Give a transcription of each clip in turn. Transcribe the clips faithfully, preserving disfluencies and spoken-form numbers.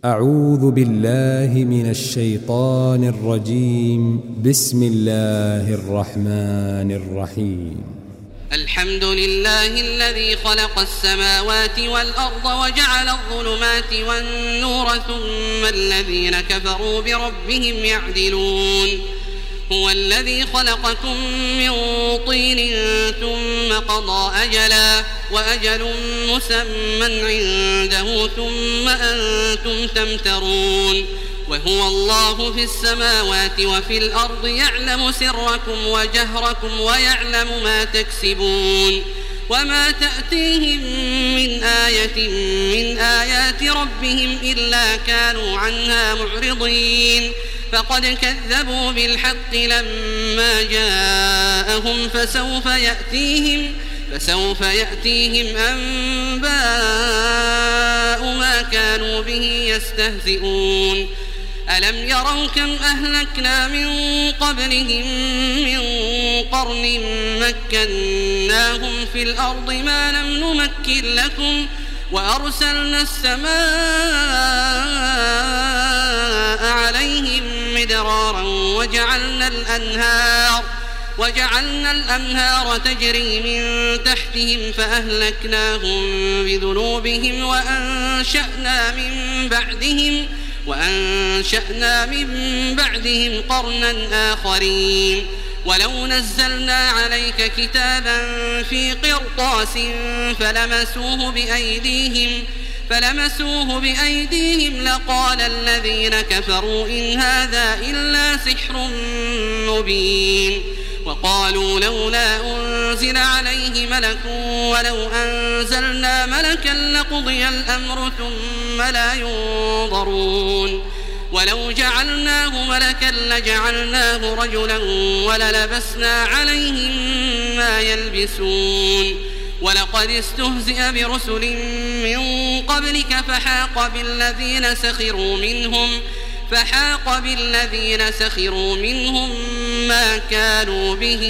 أعوذ بالله من الشيطان الرجيم. بسم الله الرحمن الرحيم. الحمد لله الذي خلق السماوات والأرض وجعل الظلمات والنور ثم الذين كفروا بربهم يعدلون. هو الذي خلقكم من طين ثم قضى أجلا وأجل مسمى عنده ثم أنتم تمترون. وهو الله في السماوات وفي الأرض يعلم سركم وجهركم ويعلم ما تكسبون. وما تأتيهم من آية من آيات ربهم إلا كانوا عنها معرضين. فقد كذبوا بالحق لما جاءهم فسوف يأتيهم فسوف يأتيهم أنباء ما كانوا به يستهزئون. ألم يروا كم أهلكنا من قبلهم من قرن مكناهم في الأرض ما لم نمكن لكم وأرسلنا السماء عليهم مدرارا وجعلنا الأنهار وجعلنا الأنهار تجري من تحتهم فأهلكناهم بذنوبهم وأنشأنا من بعدهم وأنشأنا من بعدهم قرنا آخرين. ولو نزلنا عليك كتابا في قرطاس فلمسوه بأيديهم فلمسوه بأيديهم لقال الذين كفروا إن هذا إلا سحر مبين. وقالوا لولا أنزل عليه ملك ولو أنزلنا ملكا لقضي الأمر ثم لا ينظرون. ولو جعلناه ملكا لجعلناه رجلا وللبسنا عليهم ما يلبسون. ولقد استهزئ برسل من قبلك فحاق بالذين سخروا منهم فحاق بالذين سخروا منهم ما كانوا به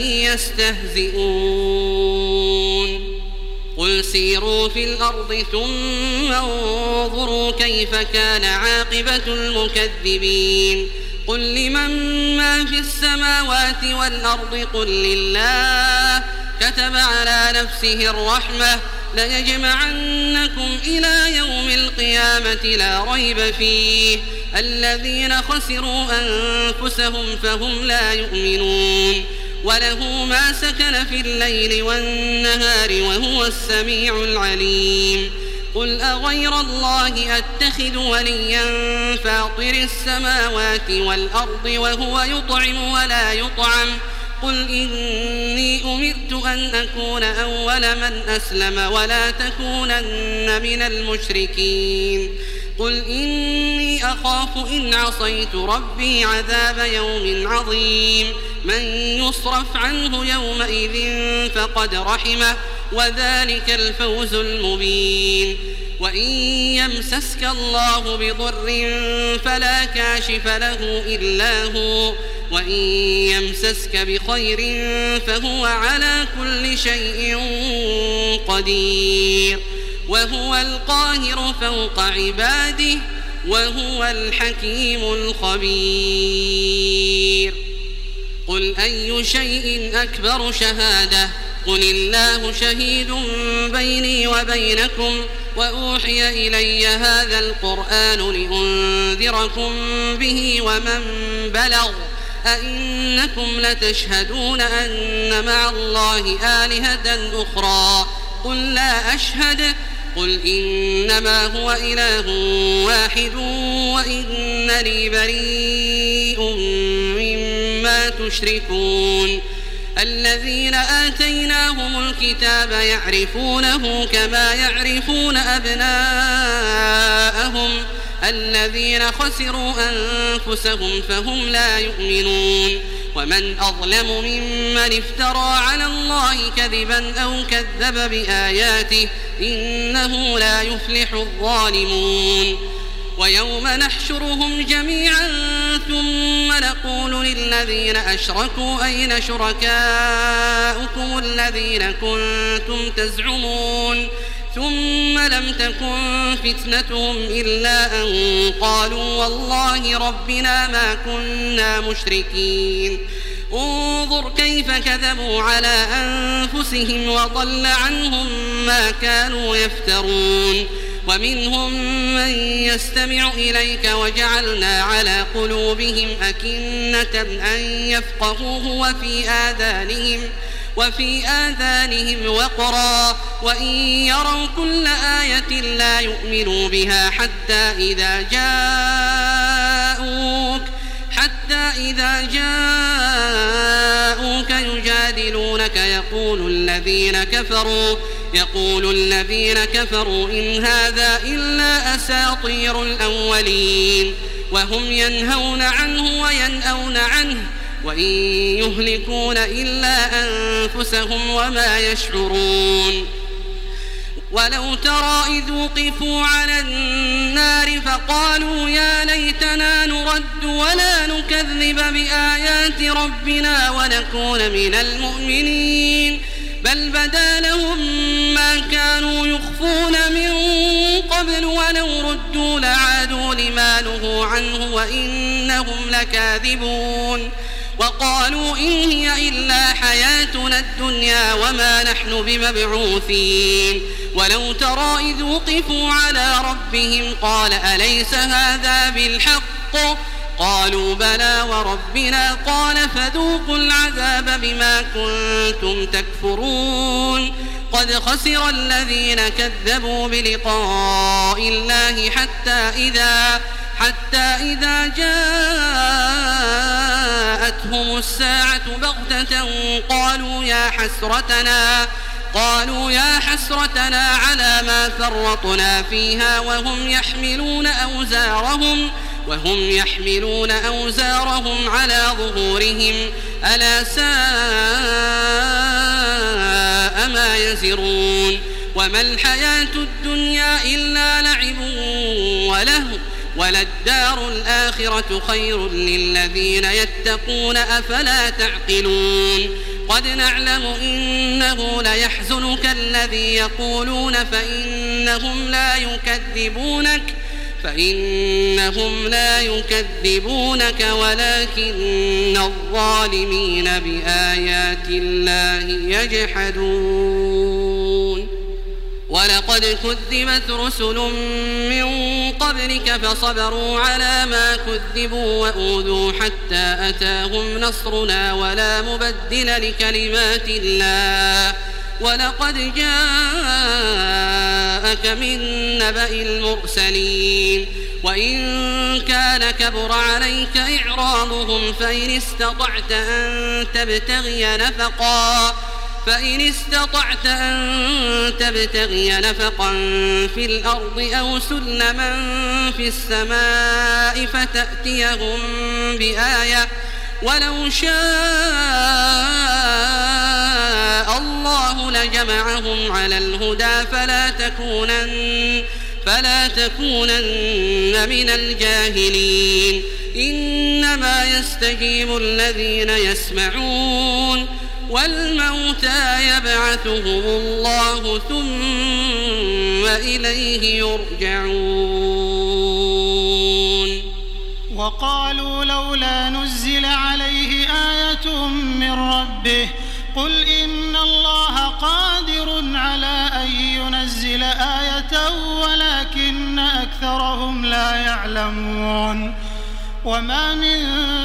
يستهزئون. قل سيروا في الأرض ثم انظروا كيف كان عاقبة المكذبين. قل لمن ما في السماوات والأرض قل لله كتب على نفسه الرحمة ليجمعنكم إلى يوم القيامة لا ريب فيه الذين خسروا أنفسهم فهم لا يؤمنون. وله ما سكن في الليل والنهار وهو السميع العليم. قل أغير الله أتخذ وليا فاطر السماوات والأرض وهو يطعم ولا يطعم قل إني أمرت أن أكون أول من أسلم ولا تكونن من المشركين. قل إني أخاف إن عصيت ربي عذاب يوم عظيم. من يصرف عنه يومئذ فقد رحمه وذلك الفوز المبين. وإن يمسسك الله بضر فلا كاشف له إلا هو وإن يمسسك بخير فهو على كل شيء قدير. وهو القاهر فوق عباده وهو الحكيم الخبير. قل أي شيء أكبر شهادة قل الله شهيد بيني وبينكم وأوحي إلي هذا القرآن لأنذركم به ومن بلغ أئنكم لتشهدون أن مع الله آلهة أخرى قل لا أشهد قل إنما هو إله واحد وإنني بريء مما تشركون. الذين آتيناهم الكتاب يعرفونه كما يعرفون أبناءهم الذين خسروا أنفسهم فهم لا يؤمنون. ومن أظلم ممن افترى على الله كذبا أو كذب بآياته إنه لا يفلح الظالمون. ويوم نحشرهم جميعا ثم نقول للذين أشركوا أين شركاؤكم الذين كنتم تزعمون ثم لم تكن فتنتهم إلا أن قالوا والله ربنا ما كنا مشركين انظر كيف كذبوا على أنفسهم وضل عنهم ما كانوا يفترون ومنهم من يستمع إليك وجعلنا على قلوبهم أكنة أن يفقهوه وفي آذانهم وفي آذانهم وقرا وإن يروا كل آية لا يؤمنوا بها حتى إذا جاءوك حتى إذا جاءوك يجادلونك يقول الذين كفروا يقول الذين كفروا إن هذا إلا أساطير الأولين وهم ينهون عنه وينأون عنه وإن يهلكون إلا أنفسهم وما يشعرون ولو ترى إذ وقفوا على النار فقالوا يا ليتنا نرد ولا نكذب بآيات ربنا ونكون من المؤمنين بل بدا لهم ما كانوا يخفون من قبل ولو ردوا لعادوا لما نهوا عنه وإنهم لكاذبون وقالوا إن هي إلا حياتنا الدنيا وما نحن بمبعوثين ولو ترى إذ وقفوا على ربهم قال أليس هذا بالحق قالوا بلى وربنا قال فذوقوا العذاب بما كنتم تكفرون قد خسر الذين كذبوا بلقاء الله حتى إذا حتى إذا جاءتهم الساعة بغتة قالوا يا حسرتنا قالوا يا حسرتنا على ما فرطنا فيها وهم يحملون أوزارهم وهم يحملون أوزارهم على ظهورهم ألا ساء ما يزرون وما الحياة الدنيا إلا لعب ولهو وللدار الآخرة خير للذين يتقون أفلا تعقلون قد نعلم إنه ليحزنك الذي يقولون فإنهم لا يكذبونك فإنهم لا يكذبونك ولكن الظالمين بآيات الله يجحدون ولقد كذبت رسل من قبلك فصبروا على ما كذبوا وأوذوا حتى أتاهم نصرنا ولا مبدل لكلمات الله ولقد جاءك من نبأ المرسلين وإن كان كبر عليك إعراضهم فإن استطعت أن تبتغي نفقا فإن استطعت أن تبتغي نفقا في الأرض أو سلما في السماء فتأتيهم بآية ولو شاء الله لجمعهم على الهدى فلا تكونن فلا تكونن من الجاهلين إنما يستجيب الذين يسمعون والموتى يبعثهم الله ثم إليه يرجعون وقالوا لولا نزل عليه آية من ربه قل إن الله قادر على أن ينزل آية ولكن أكثرهم لا يعلمون وما من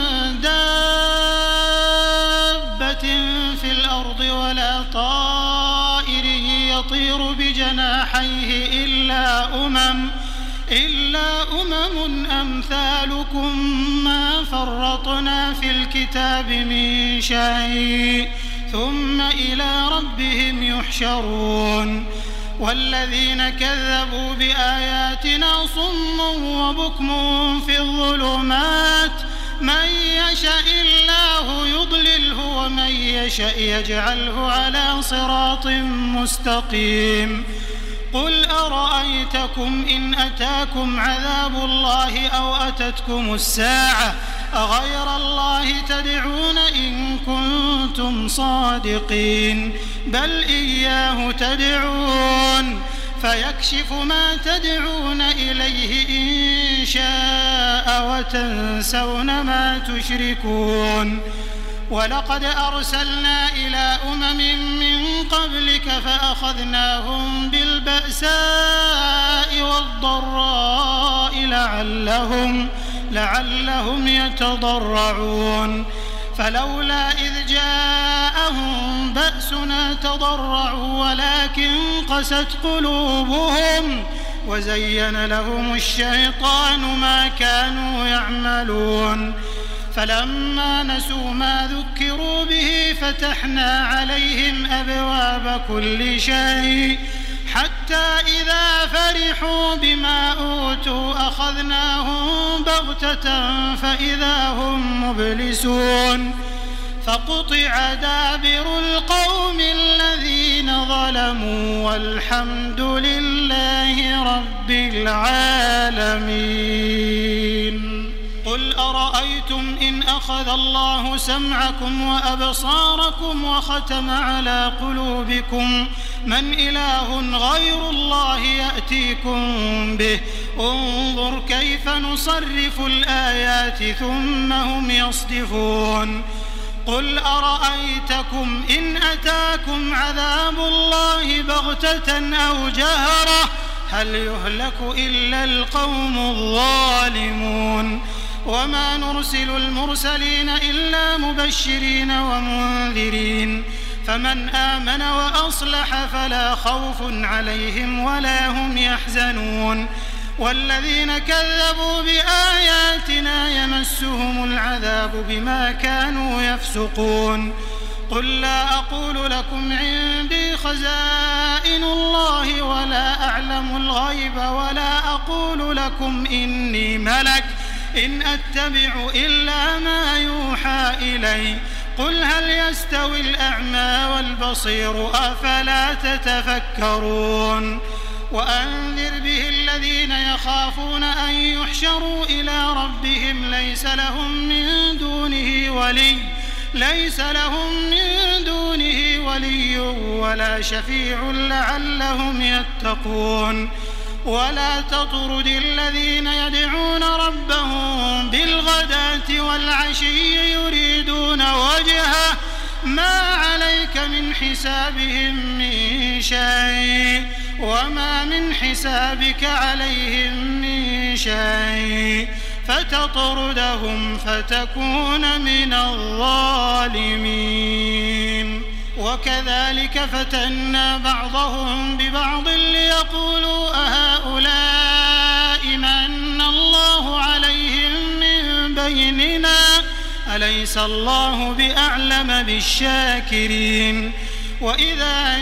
دابة في الأرض ولا طائر يطير بجناحيه إلا أمم إلا أمم أمثالكم ما فرطنا في الكتاب من شيء ثم إلى ربهم يحشرون والذين كذبوا بآياتنا صم وبكم في الظلمات من يشاء الله يضلله ومن يشاء يجعله على صراط مستقيم قل أرأيتكم إن أتاكم عذاب الله أو أتتكم الساعة أغير الله تدعون إن كنتم صادقين بل إياه تدعون فيكشف ما تدعون إليه إن شاء وتنسون ما تشركون. ولقد أرسلنا إلى أمم من قبلك فأخذناهم بالبأساء والضراء لعلهم, لعلهم يتضرعون. فلولا إذ جاءهم بأسنا تضرعوا ولكن قست قلوبهم وزين لهم الشيطان ما كانوا يعملون. فلما نسوا ما ذكروا به فتحنا عليهم أبواب كل شيء حتى إذا فرحوا بما أوتوا أخذناهم بغتة فإذا هم مبلسون. فقطع دابر القوم الذين ظلموا والحمد لله رب العالمين. قل أرأيتم إن أخذ الله سمعكم وأبصاركم وختم على قلوبكم من إله غير الله يأتيكم به انظر كيف نصرف الآيات ثم هم يصدفون. قل أرأيتكم إن أتاكم عذاب الله بغتة أو جهرة هل يهلك إلا القوم الظالمون. وما نرسل المرسلين إلا مبشرين ومنذرين فمن آمن وأصلح فلا خوف عليهم ولا هم يحزنون. والذين كذبوا بآياتنا يمسهم العذاب بما كانوا يفسقون. قل لا أقول لكم عندي خزائن الله ولا أعلم الغيب ولا أقول لكم إني ملك إن أتبع إلا ما يوحى إلي قل هل يستوي الأعمى والبصير أفلا تتفكرون. وأنذر به الذين يخافون أن يحشروا إلى ربهم ليس لهم من دونه ولي ليس لهم من دونه ولي ولا شفيع لعلهم يتقون. ولا تطرد الذين يدعون ربهم بالغداة والعشي يريدون وجهه ما عليك من حسابهم من شيء وما من حسابك عليهم من شيء فتطردهم فتكون من الظالمين. وكذلك فتنا بعضهم ببعض ليقولوا أهؤلاء من الله عليهم من بيننا أليس الله بأعلم بالشاكرين. وإذا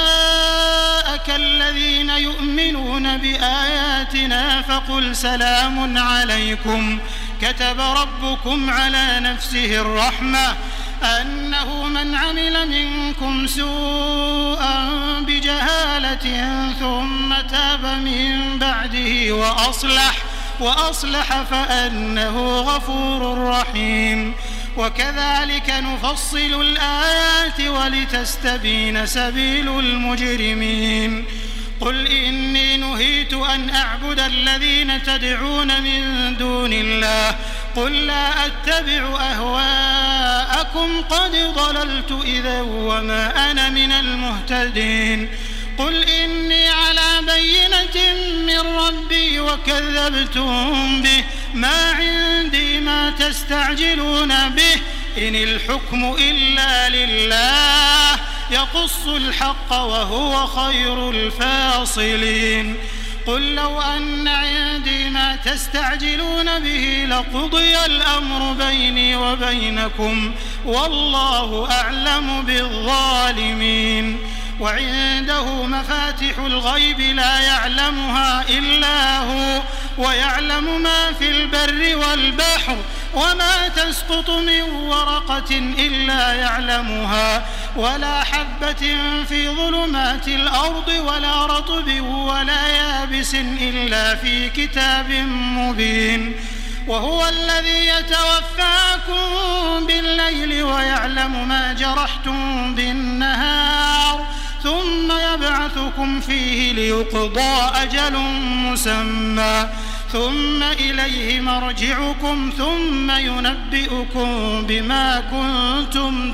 جاءك الذين يؤمنون بآياتنا فقل سلام عليكم كتب ربكم على نفسه الرحمة أنه من عمل منكم سوءا بجهالة ثم تاب من بعده وأصلح وأصلح فأنه غفور رحيم. وكذلك نفصل الآيات ولتستبين سبيل المجرمين. قل إني نهيت أن أعبد الذين تدعون من دون الله قل لا أتبع أهواءكم قد ضللت إذا وما أنا من المهتدين. قل إني على بينة من ربي وكذبتم به ما عندي ما تستعجلون به إن الحكم إلا لله يقص الحق وهو خير الفاصلين. قل لو أن عندي ما تستعجلون به لقضي الأمر بيني وبينكم والله أعلم بالظالمين. وعنده مفاتح الغيب لا يعلمها إلا هو ويعلم ما في البر والبحر وما تسقط من ورقة إلا يعلمها ولا حبة في ظلمات الأرض ولا رطب ولا يابس إلا في كتاب مبين. وهو الذي يتوفاكم بالليل ويعلم ما جرحتم بالنهار ثم يبعثكم فيه ليقضى أجل مسمى ثم إليه مرجعكم ثم ينبئكم بما كنتم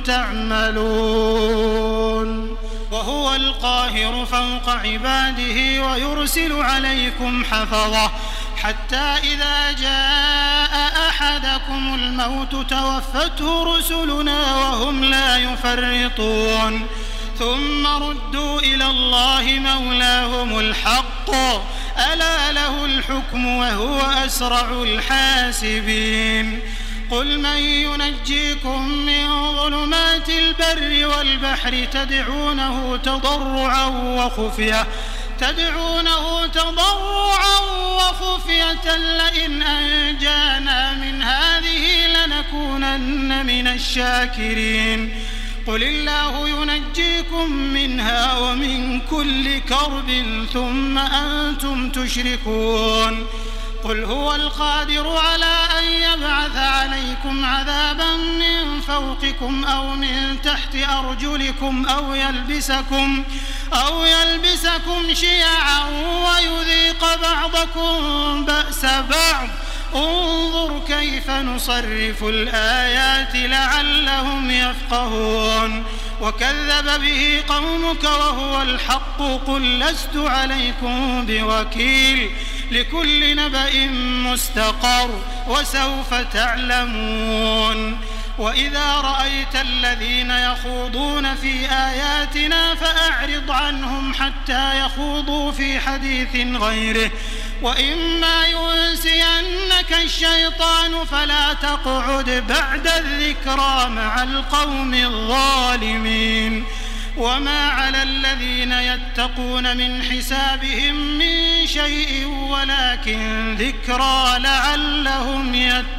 تعملون وهو القاهر فوق عباده ويرسل عليكم حفظة حتى إذا جاء أحدكم الموت توفته رسلنا وهم لا يفرطون ثم ردوا إلى الله مولاهم الحق ألا له الحكم وهو أسرع الحاسبين قل من ينجيكم من ظلمات البر والبحر تدعونه تضرعا وخفية تدعونه تضرعا وخفية لئن أنجانا من هذه لنكونن من الشاكرين قل الله ينجيكم منها ومن كل كرب ثم أنتم تشركون قل هو القادر على أن يبعث عليكم عذابا من فوقكم أو من تحت أرجلكم أو يلبسكم أو يلبسكم شيعا ويذيق بعضكم بأس بعض انظر كيف نصرف الآيات لعلهم يفقهون وكذب به قومك وهو الحق قل لست عليكم بوكيل لكل نبأ مستقر وسوف تعلمون وإذا رأيت الذين يخوضون في آياتنا فأعرض عنهم حتى يخوضوا في حديث غيره وإما ينسينك الشيطان فلا تقعد بعد الذكرى مع القوم الظالمين وما على الذين يتقون من حسابهم من شيء ولكن ذكرى لعلهم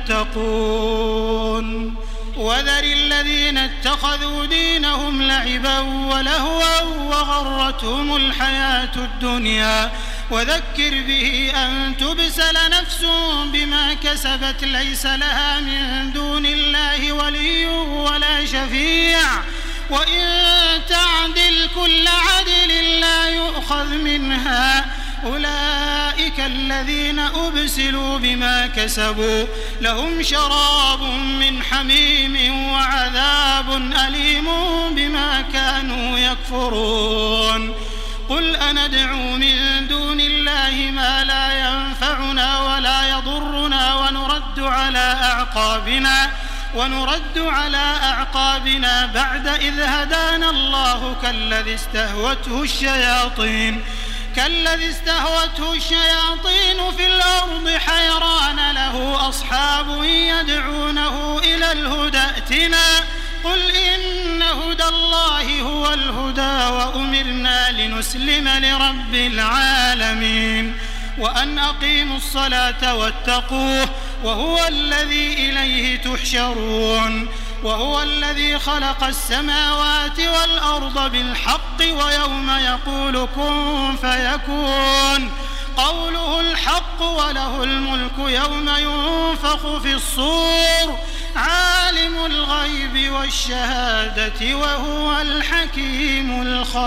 يتقون وذر الذين اتخذوا دينهم لعبا ولهوا وغرتهم الحياة الدنيا وذكر به أن تبسل نفس بما كسبت ليس لها من دون الله ولي ولا شفيع وإن تعدل كل عدل لا يؤخذ منها أولئك الذين أبسلوا بما كسبوا لهم شراب من حميم وعذاب أليم بما كانوا يكفرون قل أندعو من دون الله ما لا ينفعنا ولا يضرنا ونرد على أعقابنا ونرد على أعقابنا بعد إذ هدانا الله كالذي استهوته الشياطين كالذي استهوته الشياطين في الأرض حيران له أصحاب يدعونه إلى الهدى ائتنا قل إن هدى الله هو الهدى وأمرنا لنسلم لرب العالمين وأن أقيموا الصلاة واتقوه وهو الذي إليه تحشرون وهو الذي خلق السماوات والأرض بالحق ويوم يقول كن فيكون قوله الحق وله الملك يوم ينفخ في الصور عالم الغيب والشهادة وهو الحكيم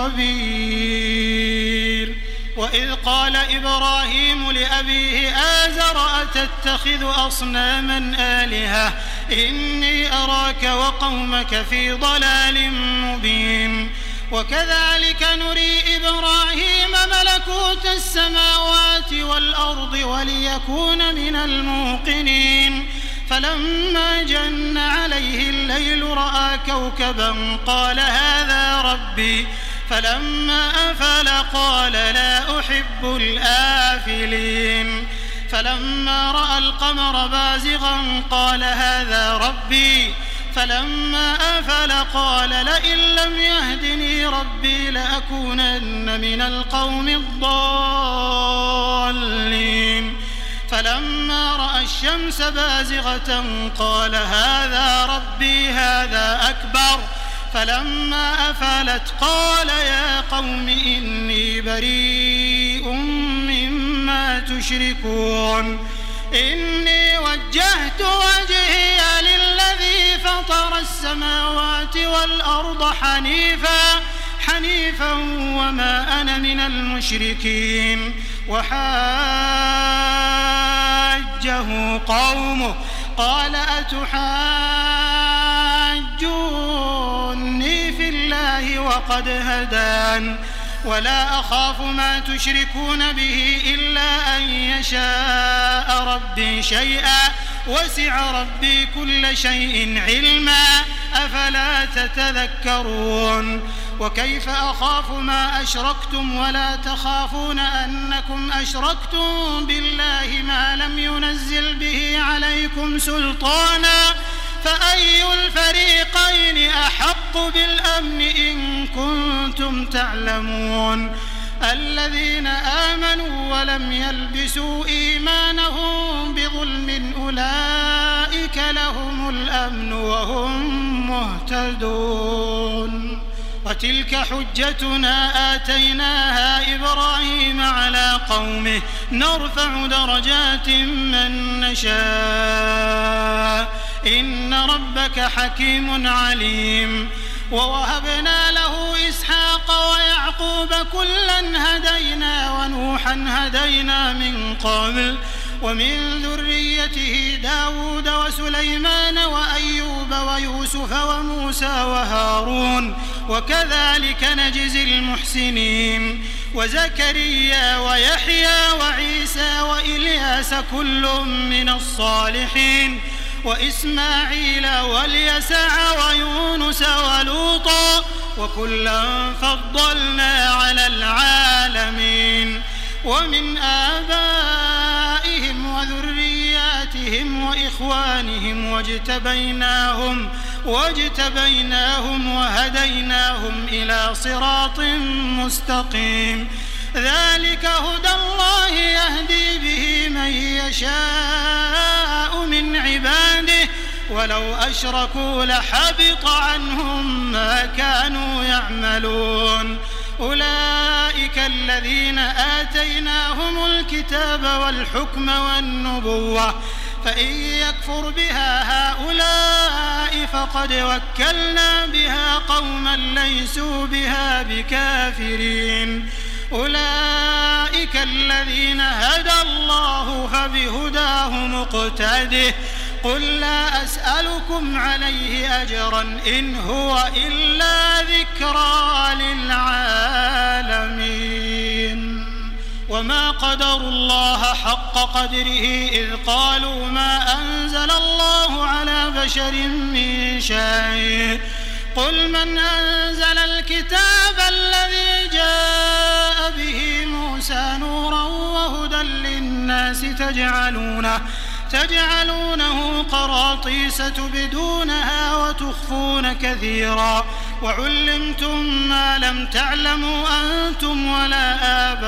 الخبير وإذ قال إبراهيم لأبيه آزر أتتخذ أصناما آلهة إني أراك وقومك في ضلال مبين وكذلك نري إبراهيم ملكوت السماوات والأرض وليكون من الموقنين فلما جن عليه الليل رأى كوكبا قال هذا ربي فلما أفل قال لا أحب الآفلين فلما رأى القمر بازغا قال هذا ربي فلما أفل قال لئن لم يهدني ربي لأكونن من القوم الضالين فلما رأى الشمس بازغة قال هذا ربي هذا أكبر فلما أفلت قال يا قوم إني بريء مما تشركون إني وجهت وجهي للذي فطر السماوات والأرض حنيفا حنيفا وما أنا من المشركين. وحاجه قومه قال أتحاجوني في الله وقد هدان ولا أخاف ما تشركون به إلا أن يشاء ربي شيئا وسع ربي كل شيء علما أفلا تتذكرون. وكيف أخاف ما أشركتم ولا تخافون أنكم أشركتم بالله ما لم ينزل به عليكم سلطانا فأي الفريقين أحق بالأمن إن كنتم تعلمون. الذين آمنوا ولم يلبسوا إيمانهم بظلم أولئك لهم الأمن وهم مهتدون. وتلك حجتنا آتيناها إبراهيم على قومه نرفع درجات من نشاء إن ربك حكيم عليم. ووهبنا له إسحاق ويعقوب كلا هدينا ونوحا هدينا من قبل ومن ذريته داود وسليمان وأيوب ويوسف وموسى وهارون وكذلك نجزي المحسنين. وزكريا ويحيى وعيسى وإلياس كل من الصالحين وإسماعيل واليسع ويونس ولوطا وكلا فضلنا على العالمين. ومن آبائهم وذرياتهم وإخوانهم واجتبيناهم واجتبيناهم وهديناهم إلى صراط مستقيم. ذلك هدى الله يهدي به من يشاء من عباده ولو أشركوا لحبط عنهم ما كانوا يعملون. أولئك الذين آتيناهم الكتاب والحكم والنبوة فإن يكفر بها هؤلاء فقد وكلنا بها قوما ليسوا بها بكافرين. أولئك الذين هدى الله فبهداه مقتده قل لا أسألكم عليه أجرا إن هو إلا ذكرى للعالمين. وما قدروا الله حق قدره إذ قالوا ما أنزل الله على بشر من شيء قل من أنزل الكتاب الذي جاء به موسى نورا وهدى للناس تجعلونه تجعلونه قراطيس تبدونها وتخفون كثيرا وعلمتم ما لم تعلموا أنتم ولا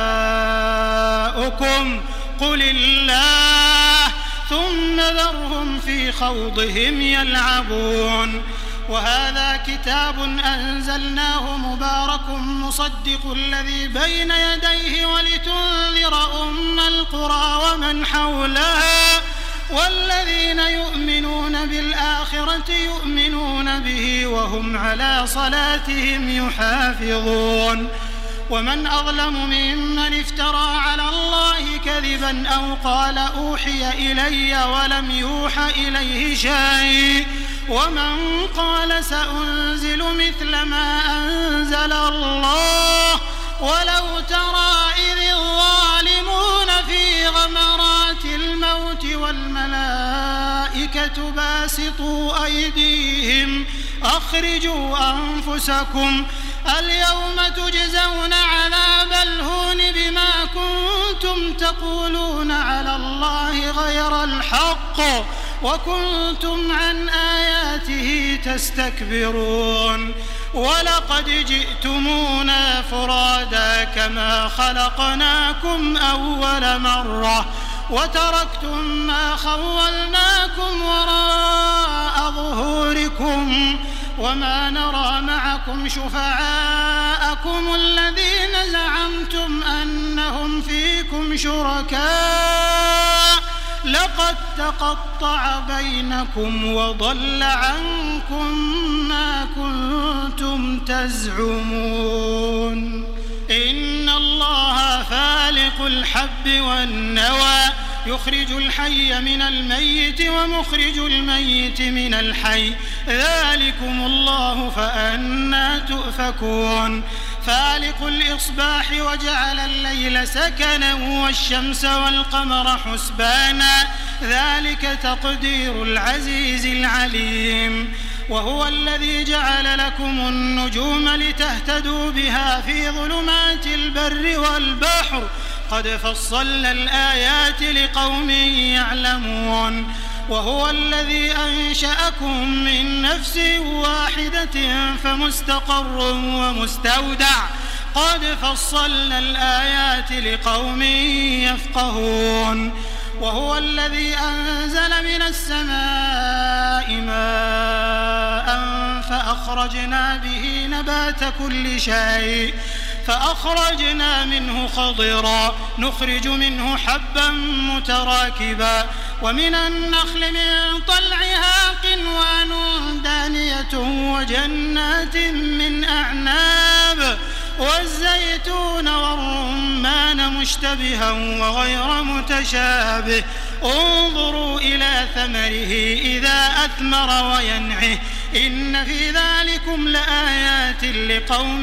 آباؤكم قل الله ثم ذرهم في خوضهم يلعبون. وهذا كتاب أنزلناه مبارك مصدق الذي بين يديه ولتنذر أم القرى ومن حولها والذين يؤمنون بالآخرة يؤمنون به وهم على صلاتهم يحافظون. ومن أظلم ممن افترى على الله كذبا أو قال أوحي إلي ولم يوحى إليه شيء ومن قال سأنزل مثل ما أنزل الله ولو ترى إذ الظالمون في غمرات الموت والملائكة باسطوا أيديهم أخرجوا أنفسكم اليوم تجزون عذاب الهون بما كنتم تقولون على الله غير الحق وكنتم عن آياته تستكبرون. ولقد جئتمونا فرادا كما خلقناكم أول مرة وتركتم ما خولناكم وراء ظهوركم وما نرى معكم شفعاءكم الذين زعمتم أنهم فيكم شركاء لقد تقطع بينكم وضل عنكم ما كنتم تزعمون إن الله فالق الحب والنوى يخرج الحي من الميت ومخرج الميت من الحي ذلكم الله فأنى تؤفكون فالق الإصباح وجعل الليل سكنا والشمس والقمر حسبانا ذلك تقدير العزيز العليم وهو الذي جعل لكم النجوم لتهتدوا بها في ظلمات البر والبحر قد فصلنا الآيات لقوم يعلمون وهو الذي أنشأكم من نفس واحدة فمستقر ومستودع قد فصلنا الآيات لقوم يفقهون وهو الذي أنزل من السماء ماء فأخرجنا به نبات كل شيء فأخرجنا منه خضرا نخرج منه حبا متراكبا ومن النخل من طلعها قنوان دانية وجنات من أعناب والزيتون والرمان مشتبها وغير متشابه انظروا إلى ثمره إذا أثمر وينعه إن في ذلكم لآيات لقوم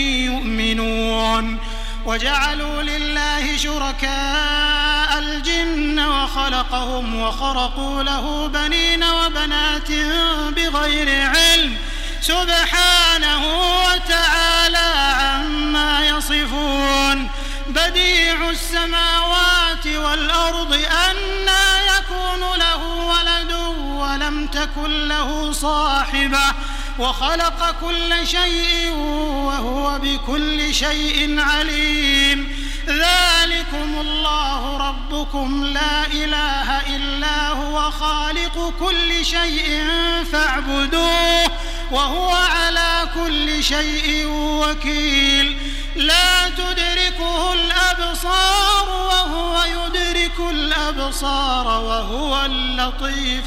يؤمنون وجعلوا لله شركاء الجن وخلقهم وخرقوا له بنين وبنات بغير علم سبحانه وتعالى عما يصفون بديع السماوات والأرض أنى يكون له ولد ولم تكن له صاحبة وخلق كل شيء وهو بكل شيء عليم ذلكم الله ربكم لا إله إلا هو خالق كل شيء فاعبدوه وهو على كل شيء وكيل لا تدركه الأبصار وهو يدرك الأبصار وهو اللطيف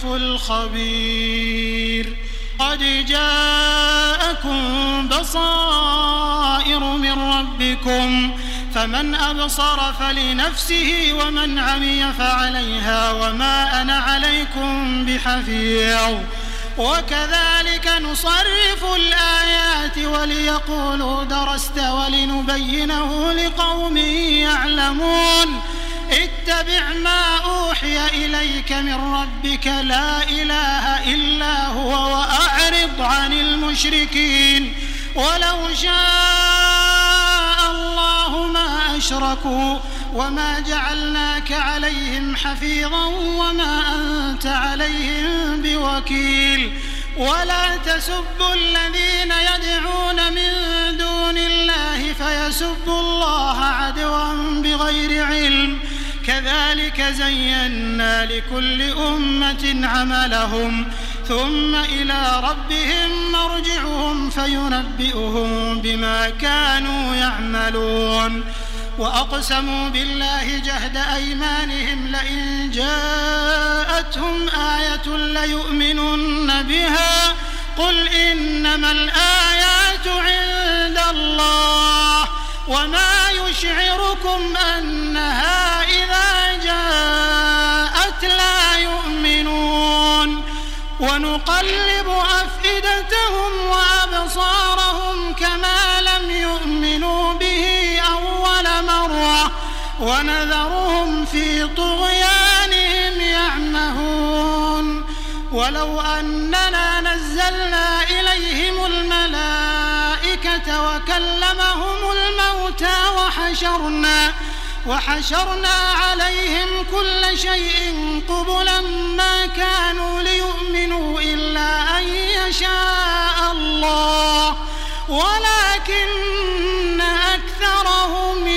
الخبير قد جاءكم بصائر من ربكم فمن أبصر فلنفسه ومن عمي فعليها وما أنا عليكم بحفيظ وكذلك نصرف الآيات وليقولوا درست ولنبينه لقوم يعلمون اتبع ما أوحي إليك من ربك لا إله إلا هو وأعرض عن المشركين ولو شاء الله ما أشركوا وما جعلناك عليهم حفيظا وما أنت عليهم بوكيل ولا تسبوا الذين يدعون من دون الله فيسبوا الله عدوا بغير علم كذلك زينا لكل أمة عملهم ثم إلى ربهم مرجعهم فينبئهم بما كانوا يعملون وأقسموا بالله جهد أيمانهم لئن جاءتهم آية ليؤمنن بها قل إنما الآيات عند الله وما يشعركم أنها إذا جاءت لا يؤمنون ونقلب أفئدتهم وأبصارهم كما لم يؤمنوا به أول مرة ونذرهم في طغيانهم يعمهون ولو أننا نزلنا إليهم الملائكة وكلمهم الموتى وحشرنا وحشرنا عليهم كل شيء قبلا ما كانوا ليؤمنوا إلا أن يشاء الله ولكن أكثرهم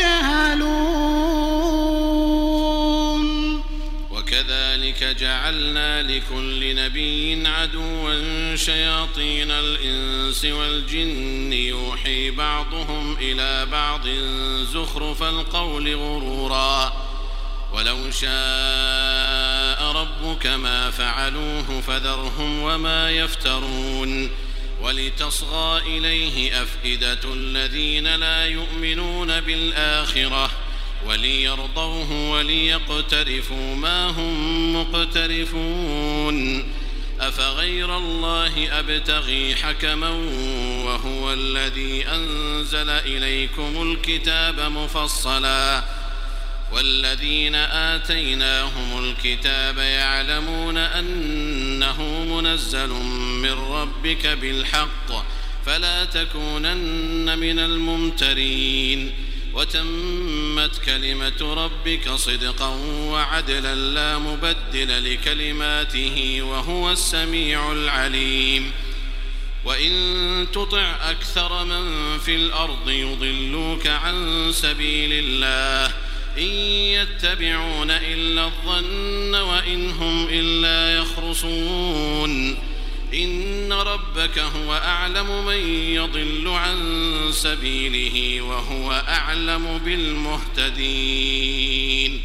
يجهلون وكذلك جعلنا لكل نبي عدوا شياطين الإنس والجن يوحي بعضهم إلى بعض زخرف القول غرورا ولو شاء ربك ما فعلوه فذرهم وما يفترون ولتصغى إليه أفئدة الذين لا يؤمنون بالآخرة وليرضوه وليقترفوا ما هم مقترفون أفغير الله أبتغي حكما وهو الذي أنزل إليكم الكتاب مفصلا والذين آتيناهم الكتاب يعلمون أنه منزل من ربك بالحق فلا تكونن من الممترين وتمت كلمة ربك صدقا وعدلا لا مبدل لكلماته وهو السميع العليم وإن تطع أكثر من في الأرض يضلوك عن سبيل الله إن يتبعون إلا الظن وإن هم إلا يخرصون إن ربك هو أعلم من يضل عن سبيله وهو أعلم بالمهتدين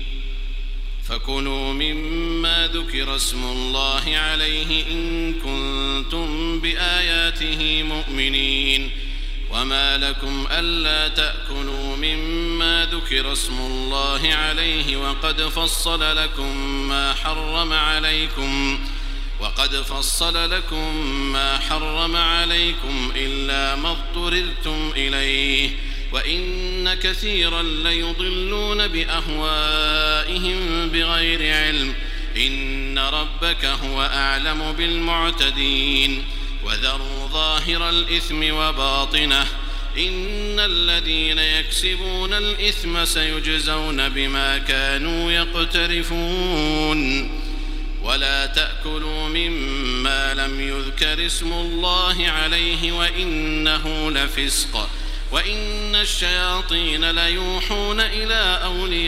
فكلوا مما ذكر اسم الله عليه إن كنتم بآياته مؤمنين وما لكم ألا تأكلوا مما ذكر اسم الله عليه وقد فصل لكم ما حرم عليكم وقد فصل لكم ما حرم عليكم إلا ما اضطررتم إليه وإن كثيرا ليضلون بأهوائهم بغير علم إن ربك هو أعلم بالمعتدين وذروا ظاهر الإثم وباطنه إن الذين يكسبون الإثم سيجزون بما كانوا يقترفون ولا تأكلوا مما لم يذكر اسم الله عليه وإنه لفسق وإن الشياطين ليوحون إلى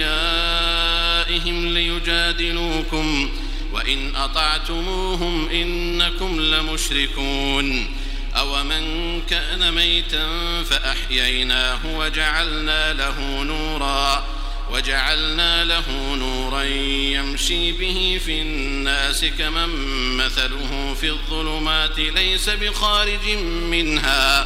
أوليائهم ليجادلوكم وإن أطعتموهم إنكم لمشركون أومن كان ميتا فأحييناه وجعلنا له نورا وجعلنا له نورا يمشي به في الناس كمن مثله في الظلمات ليس بخارج منها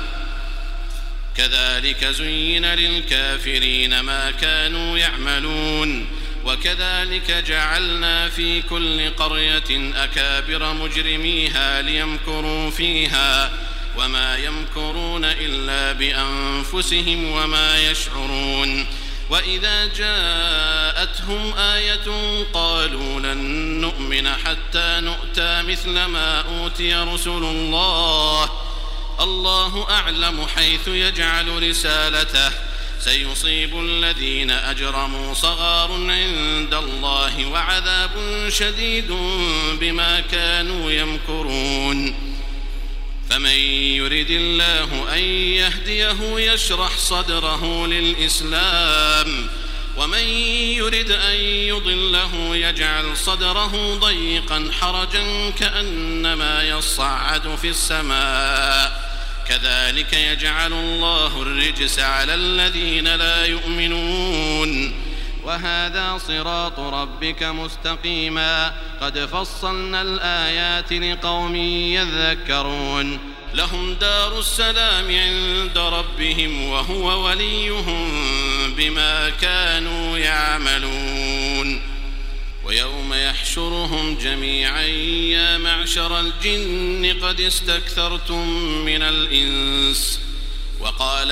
كذلك زين للكافرين ما كانوا يعملون وكذلك جعلنا في كل قرية أكابر مجرميها ليمكروا فيها وما يمكرون إلا بأنفسهم وما يشعرون وإذا جاءتهم آية قالوا لن نؤمن حتى نؤتى مثل ما أوتي رسل الله الله أعلم حيث يجعل رسالته سيصيب الذين أجرموا صغار عند الله وعذاب شديد بما كانوا يمكرون فمن يرد الله أن يهديه يشرح صدره للإسلام ومن يرد أن يضله يجعل صدره ضيقا حرجا كأنما يصعد في السماء كذلك يجعل الله الرجس على الذين لا يؤمنون وهذا صراط ربك مستقيما قد فصلنا الآيات لقوم يذكرون لهم دار السلام عند ربهم وهو وليهم بما كانوا يعملون ويوم يحشرهم جميعا يا معشر الجن قد استكثرتم من الإنس وقال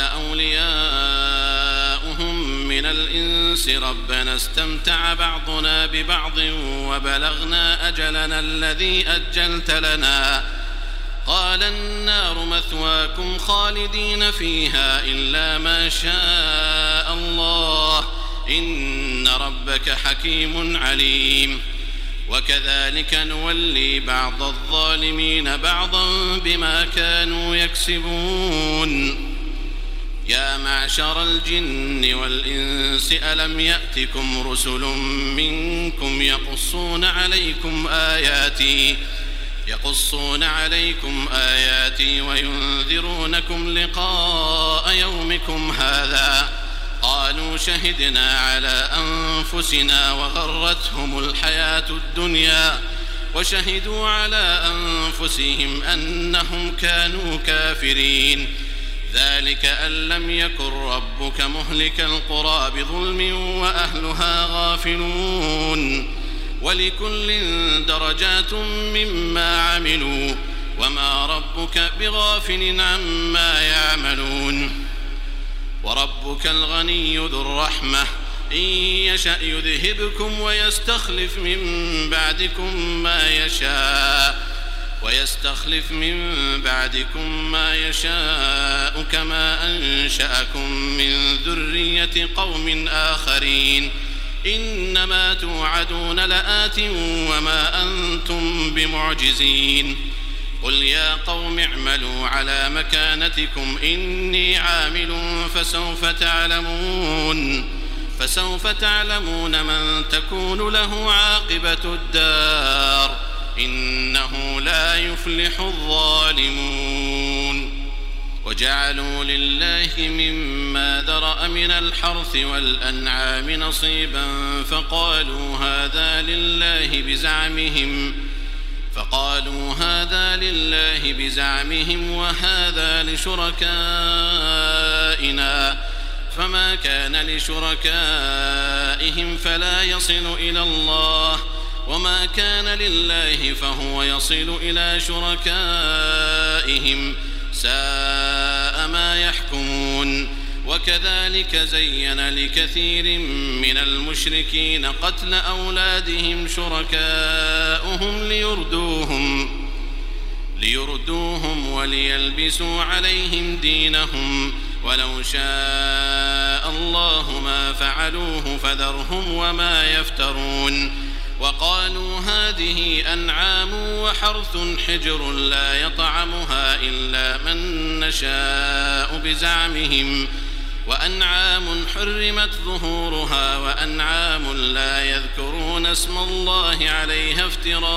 أولياؤهم من الإنس ربنا استمتع بعضنا ببعض وبلغنا أجلنا الذي أجلت لنا قال النار مثواكم خالدين فيها إلا ما شاء الله إن ربك حكيم عليم وكذلك نولي بعض الظالمين بعضا بما كانوا يكسبون يا معشر الجن والإنس ألم يأتكم رسل منكم يقصون عليكم آياتي يقصون عليكم آياتي وينذرونكم لقاء يومكم هذا قال قالوا شهدنا على أنفسنا وغرتهم الحياة الدنيا وشهدوا على أنفسهم أنهم كانوا كافرين. ذلك أن لم يكن ربك مهلك القرى بظلم وأهلها غافلون. ولكل درجات مما عملوا وما ربك بغافل عما يعملون. وربك الغني ذو الرحمة إن يشأ يذهبكم ويستخلف من بعدكم ما يشاء ويستخلف من بعدكم ما يشاء كما أنشأكم من ذرية قوم آخرين. إنما توعدون لآت وما أنتم بمعجزين. قل يا قوم اعملوا على مكانتكم إني عامل فسوف تعلمون فسوف تعلمون من تكون له عاقبة الدار إنه لا يفلح الظالمون. وجعلوا لله مما ذرأ من الحرث والأنعام نصيبا فقالوا هذا لله بزعمهم فقالوا هذا لله بزعمهم وهذا لشركائنا فما كان لشركائهم فلا يصل إلى الله وما كان لله فهو يصل إلى شركائهم ساء ما يحكمون. وكذلك زين لكثير من المشركين قتل أولادهم شركاؤهم ليردوهم ليردوهم وليلبسوا عليهم دينهم ولو شاء الله ما فعلوه فذرهم وما يفترون. وقالوا هذه أنعام وحرث حجر لا يطعمها إلا من نشاء بزعمهم وأنعام حرمت ظهورها وأنعام لا يذكرون اسم الله عليها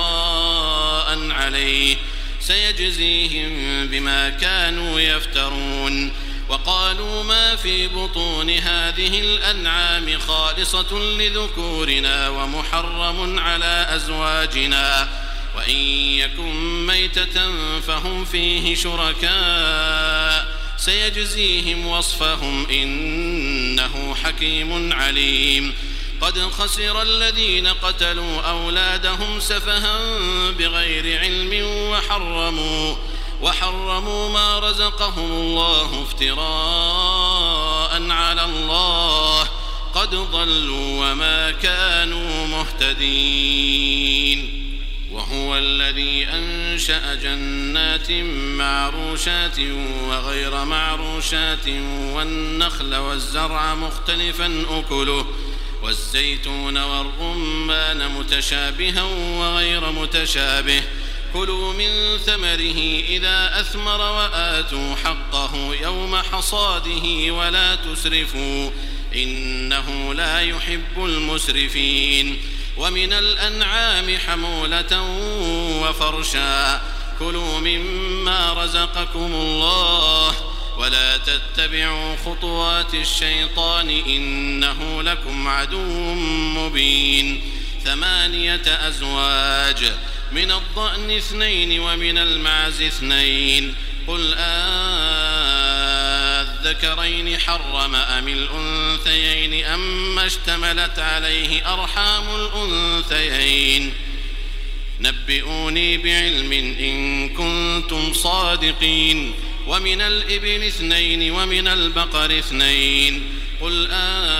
افتراء عليه سيجزيهم بما كانوا يفترون. وقالوا ما في بطون هذه الأنعام خالصة لذكورنا ومحرم على أزواجنا وإن يكن ميتة فهم فيه شركاء سيجزيهم وصفهم إنه حكيم عليم. قد خسر الذين قتلوا أولادهم سفها بغير علم وحرموا وحرموا ما رزقهم الله افتراء على الله قد ضلوا وما كانوا مهتدين. وهو الذي أنشأ جنات معروشات وغير معروشات والنخل والزرع مختلفا أكله والزيتون والرمان متشابها وغير متشابه كلوا من ثمره إذا أثمر وآتوا حقه يوم حصاده ولا تسرفوا إنه لا يحب المسرفين. ومن الأنعام حمولة وفرشا كلوا مما رزقكم الله ولا تتبعوا خطوات الشيطان إنه لكم عدو مبين. ثمانية أزواج من الضأن اثنين ومن المعز اثنين قل أذكرين حرم أم الأنثيين أم اشتملت عليه أرحام الأنثيين نبئوني بعلم إن كنتم صادقين. ومن الإبل اثنين ومن البقر اثنين قل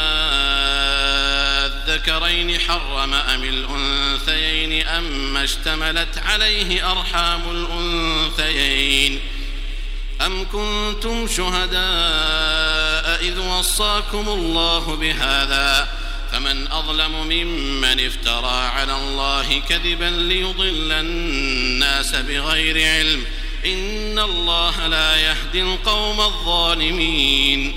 أذكرين حرم أم الأنثيين أم اشتملت عليه أرحام الأنثيين أم كنتم شهداء إذ وصاكم الله بهذا فمن أظلم ممن افترى على الله كذبا ليضل الناس بغير علم إن الله لا يهدي القوم الظالمين.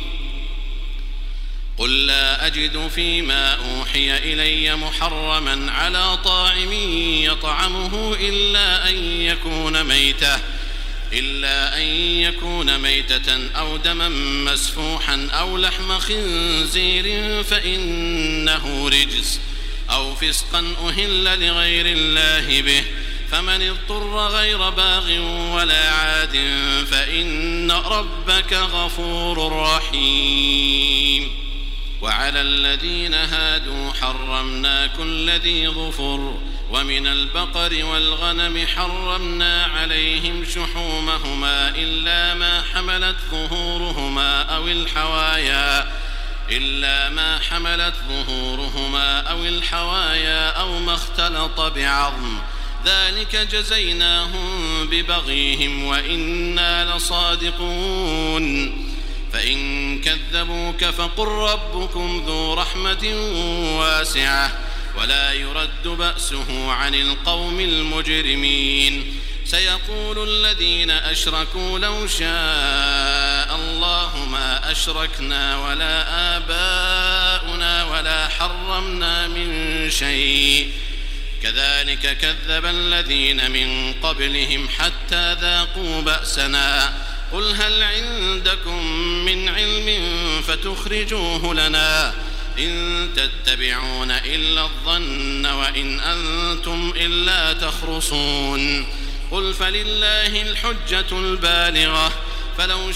قل لا أجد فيما أوحي إلي محرما على طاعم يطعمه إلا أن يكون ميتة إلا أن يكون ميتة أو دما مسفوحا أو لحم خنزير فإنه رجس أو فسقا أهل لغير الله به، فمن اضطر غير باغ ولا عاد فإن ربك غفور رحيم. وعلى الذين هادوا حرمنا كل ذي ظفر، ومن البقر والغنم حرمنا عليهم شحومهما إلا ما حملت ظهورهما أو الحوايا إلا ما حملت ظهورهما أو الحوايا أو ما اختلط بعظم، ذلك جزيناهم ببغيهم وإنا لصادقون. فإن كذبوك فقل ربكم ذو رحمة واسعة ولا يرد بأسه عن القوم المجرمين. سيقول الذين أشركوا لو شاء الله ما أشركنا ولا آباؤنا ولا حرمنا من شيء، كذلك كذب الذين من قبلهم حتى ذاقوا بأسنا. قل هل عندكم من علم فتخرجوه لنا؟ إن تتبعون إلا الظن وإن أنتم إلا تخرصون. قل فلله الحجة البالغة فلو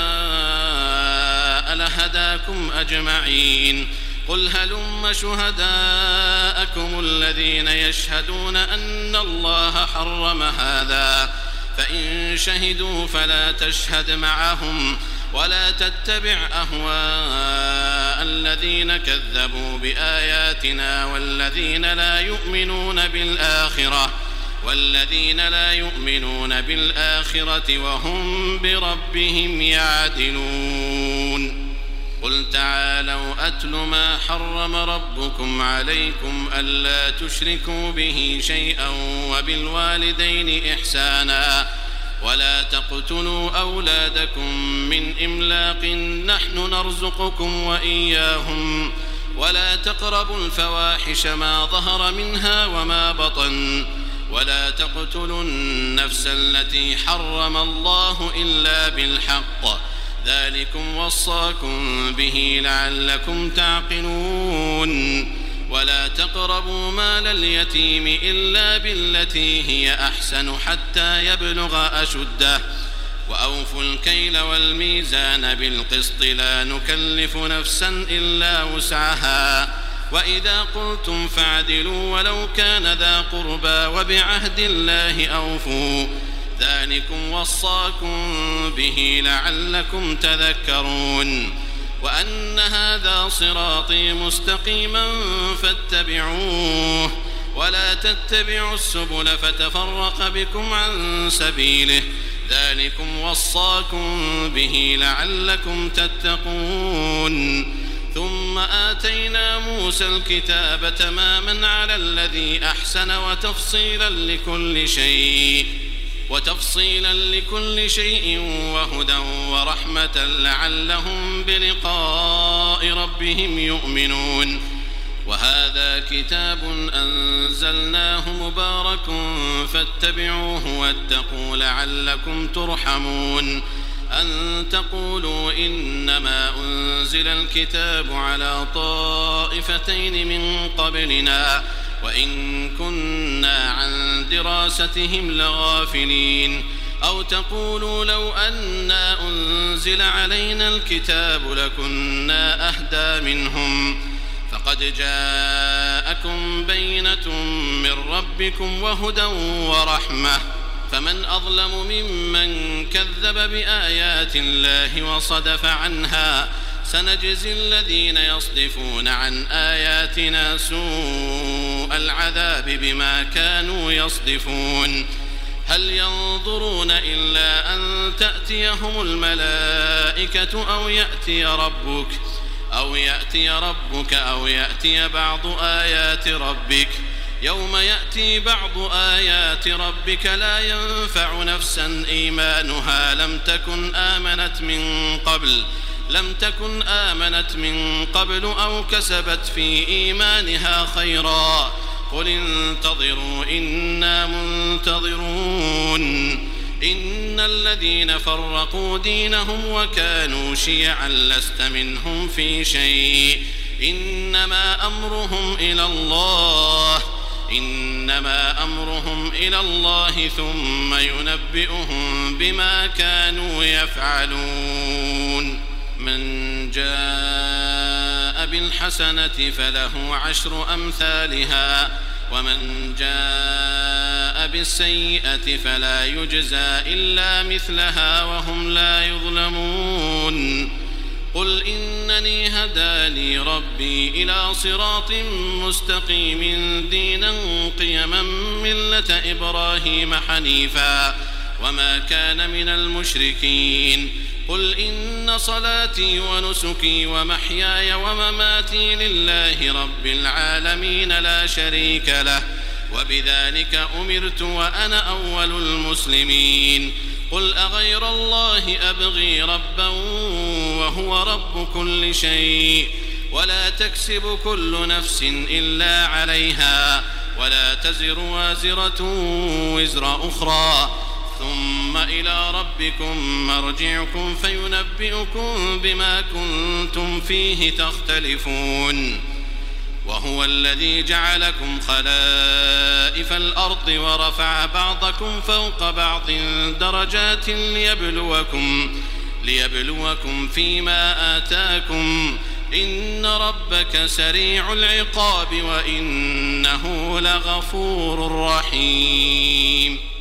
شاء لهداكم أجمعين. قل هلم شهداءكم الذين يشهدون أن الله حرم هذا، فإن شهدوا فلا تشهد معهم ولا تتبع أهواء الذين كذبوا بآياتنا والذين لا يؤمنون بالآخرة والذين لا يؤمنون بالآخرة وهم بربهم يعدلون. قل تعالوا أتل ما حرم ربكم عليكم ألا تشركوا به شيئا وبالوالدين إحسانا ولا تقتلوا أولادكم من إملاق نحن نرزقكم وإياهم ولا تقربوا الفواحش ما ظهر منها وما بطن ولا تقتلوا النفس التي حرم الله إلا بالحق، ذلكم وصاكم به لعلكم تعقلون. ولا تقربوا مال اليتيم إلا بالتي هي أحسن حتى يبلغ أشده، وأوفوا الكيل والميزان بالقسط لا نكلف نفسا إلا وسعها، وإذا قلتم فاعدلوا ولو كان ذا قربى وبعهد الله أوفوا، ذلكم وصاكم به لعلكم تذكرون. وأن هذا صراطي مستقيما فاتبعوه ولا تتبعوا السبل فتفرق بكم عن سبيله، ذلكم وصاكم به لعلكم تتقون. ثم آتينا موسى الكتاب تماما على الذي أحسن وتفصيلا لكل شيء وتفصيلا لكل شيء وهدى ورحمة لعلهم بلقاء ربهم يؤمنون. وهذا كتاب أنزلناه مبارك فاتبعوه واتقوا لعلكم ترحمون. أن تقولوا إنما أنزل الكتاب على طائفتين من قبلنا وإن كنا عن دراستهم لغافلين، أو تقولوا لو أنا أنزل علينا الكتاب لكنا أهدى منهم، فقد جاءكم بينة من ربكم وهدى ورحمة، فمن أظلم ممن كذب بآيات الله وصدف عنها، سنجزي الذين يصدفون عن آياتنا سوء العذاب بما كانوا يصدفون. هل ينظرون إلا أن تأتيهم الملائكة أو يأتي ربك أو يأتي ربك أو يأتي بعض آيات ربك؟ يوم يأتي بعض آيات ربك لا ينفع نفسا إيمانها لم تكن آمنت من قبل لم تكن آمنت من قبل أو كسبت في إيمانها خيرا، قل انتظروا إنا منتظرون إن الذين فرقوا دينهم وكانوا شيعا لست منهم في شيء إنما أمرهم إلى الله إنما أمرهم إلى الله ثم ينبئهم بما كانوا يفعلون من جاء بالحسنة فله عشر أمثالها ومن جاء بالسيئة فلا يجزى إلا مثلها وهم لا يظلمون قل إنني هداني ربي إلى صراط مستقيم دينا قيما ملة إبراهيم حنيفا وما كان من المشركين قل إن صلاتي ونسكي ومحياي ومماتي لله رب العالمين لا شريك له وبذلك أمرت وأنا أول المسلمين قل أغير الله أبغي ربا وهو رب كل شيء ولا تكسب كل نفس إلا عليها ولا تزر وازرة وزر أخرى ثم إلى ربكم مرجعكم فينبئكم بما كنتم فيه تختلفون وهو الذي جعلكم خلائف الأرض ورفع بعضكم فوق بعض درجات ليبلوكم, ليبلوكم فيما آتاكم إن ربك سريع العقاب وإنه لغفور رحيم